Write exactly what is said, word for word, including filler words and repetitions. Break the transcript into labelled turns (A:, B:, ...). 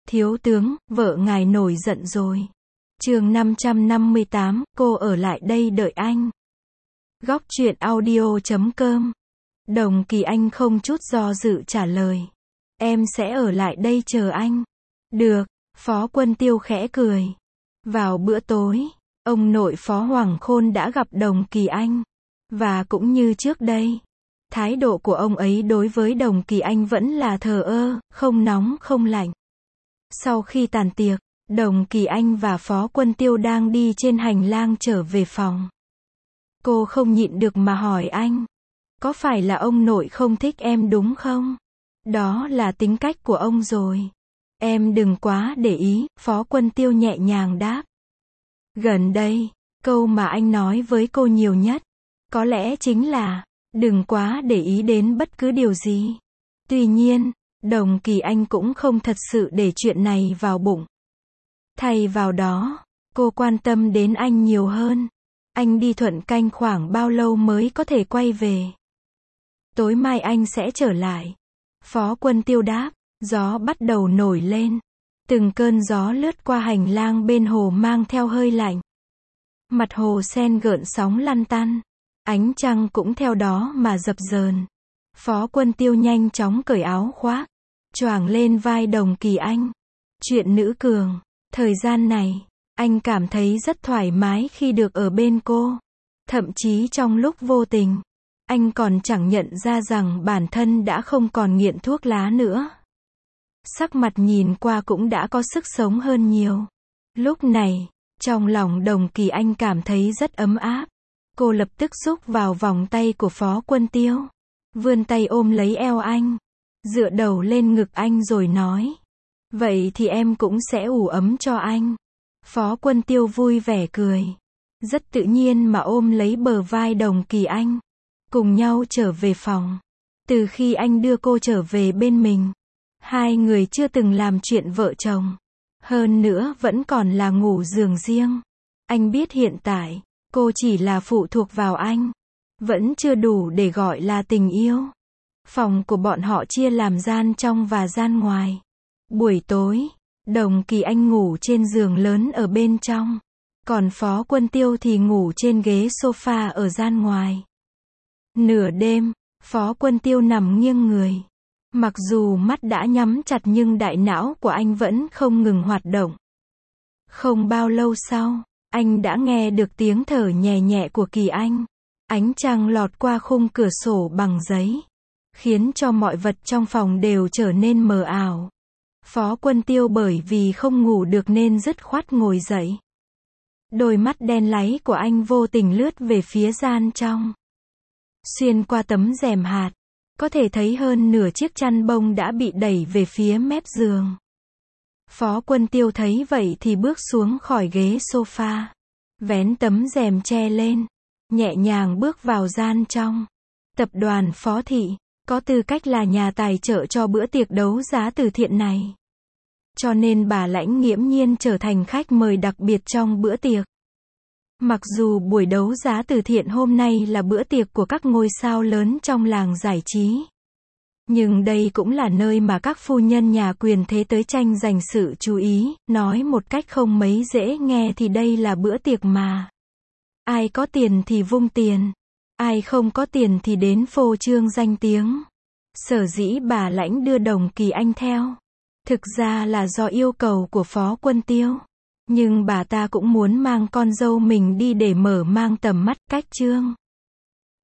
A: Thiếu tướng, vợ ngài nổi giận rồi. Chương năm trăm năm mươi tám, cô ở lại đây đợi anh. Góc truyện audio chấm com. Đồng Kỳ Anh không chút do dự trả lời. Em sẽ ở lại đây chờ anh. Được, Phó Quân Tiêu khẽ cười. Vào bữa tối, ông nội Phó Hoàng Khôn đã gặp Đồng Kỳ Anh. Và cũng như trước đây, thái độ của ông ấy đối với Đồng Kỳ Anh vẫn là thờ ơ, không nóng không lạnh. Sau khi tàn tiệc, Đồng Kỳ Anh và Phó Quân Tiêu đang đi trên hành lang trở về phòng. Cô không nhịn được mà hỏi anh. Có phải là ông nội không thích em đúng không? Đó là tính cách của ông rồi. Em đừng quá để ý, Phó Quân Tiêu nhẹ nhàng đáp. Gần đây, câu mà anh nói với cô nhiều nhất, có lẽ chính là, đừng quá để ý đến bất cứ điều gì. Tuy nhiên, Đồng Kỳ Anh cũng không thật sự để chuyện này vào bụng. Thay vào đó, cô quan tâm đến anh nhiều hơn. Anh đi Thuận Canh khoảng bao lâu mới có thể quay về? Tối mai anh sẽ trở lại. Phó Quân Tiêu đáp, gió bắt đầu nổi lên. Từng cơn gió lướt qua hành lang bên hồ mang theo hơi lạnh. Mặt hồ sen gợn sóng lăn tăn. Ánh trăng cũng theo đó mà dập dờn. Phó Quân Tiêu nhanh chóng cởi áo khoác, choàng lên vai Đồng Kỳ Anh. Chuyện nữ cường, thời gian này, anh cảm thấy rất thoải mái khi được ở bên cô. Thậm chí trong lúc vô tình, anh còn chẳng nhận ra rằng bản thân đã không còn nghiện thuốc lá nữa. Sắc mặt nhìn qua cũng đã có sức sống hơn nhiều. Lúc này, trong lòng Đồng Kỳ Anh cảm thấy rất ấm áp. Cô lập tức xúc vào vòng tay của Phó Quân Tiêu, vươn tay ôm lấy eo anh, dựa đầu lên ngực anh rồi nói. Vậy thì em cũng sẽ ủ ấm cho anh. Phó Quân Tiêu vui vẻ cười. Rất tự nhiên mà ôm lấy bờ vai Đồng Kỳ Anh. Cùng nhau trở về phòng. Từ khi anh đưa cô trở về bên mình, hai người chưa từng làm chuyện vợ chồng. Hơn nữa vẫn còn là ngủ giường riêng. Anh biết hiện tại, cô chỉ là phụ thuộc vào anh. Vẫn chưa đủ để gọi là tình yêu. Phòng của bọn họ chia làm gian trong và gian ngoài. Buổi tối, Đồng Kỳ Anh ngủ trên giường lớn ở bên trong. Còn Phó Quân Tiêu thì ngủ trên ghế sofa ở gian ngoài. Nửa đêm, Phó Quân Tiêu nằm nghiêng người. Mặc dù mắt đã nhắm chặt nhưng đại não của anh vẫn không ngừng hoạt động. Không bao lâu sau, anh đã nghe được tiếng thở nhẹ nhẹ của Kỳ Anh. Ánh trăng lọt qua khung cửa sổ bằng giấy, khiến cho mọi vật trong phòng đều trở nên mờ ảo. Phó Quân Tiêu bởi vì không ngủ được nên dứt khoát ngồi dậy. Đôi mắt đen láy của anh vô tình lướt về phía gian trong. Xuyên qua tấm rèm hạt, có thể thấy hơn nửa chiếc chăn bông đã bị đẩy về phía mép giường. Phó Quân Tiêu thấy vậy thì bước xuống khỏi ghế sofa, vén tấm rèm che lên, nhẹ nhàng bước vào gian trong. Tập đoàn Phó Thị có tư cách là nhà tài trợ cho bữa tiệc đấu giá từ thiện này. Cho nên bà Lãnh nghiễm nhiên trở thành khách mời đặc biệt trong bữa tiệc. Mặc dù buổi đấu giá từ thiện hôm nay là bữa tiệc của các ngôi sao lớn trong làng giải trí, nhưng đây cũng là nơi mà các phu nhân nhà quyền thế tới tranh giành sự chú ý. Nói một cách không mấy dễ nghe thì đây là bữa tiệc mà ai có tiền thì vung tiền, ai không có tiền thì đến phô trương danh tiếng. Sở dĩ bà Lãnh đưa Đồng Kỳ Anh theo, thực ra là do yêu cầu của Phó Quân Tiêu. Nhưng bà ta cũng muốn mang con dâu mình đi để mở mang tầm mắt, cách trương.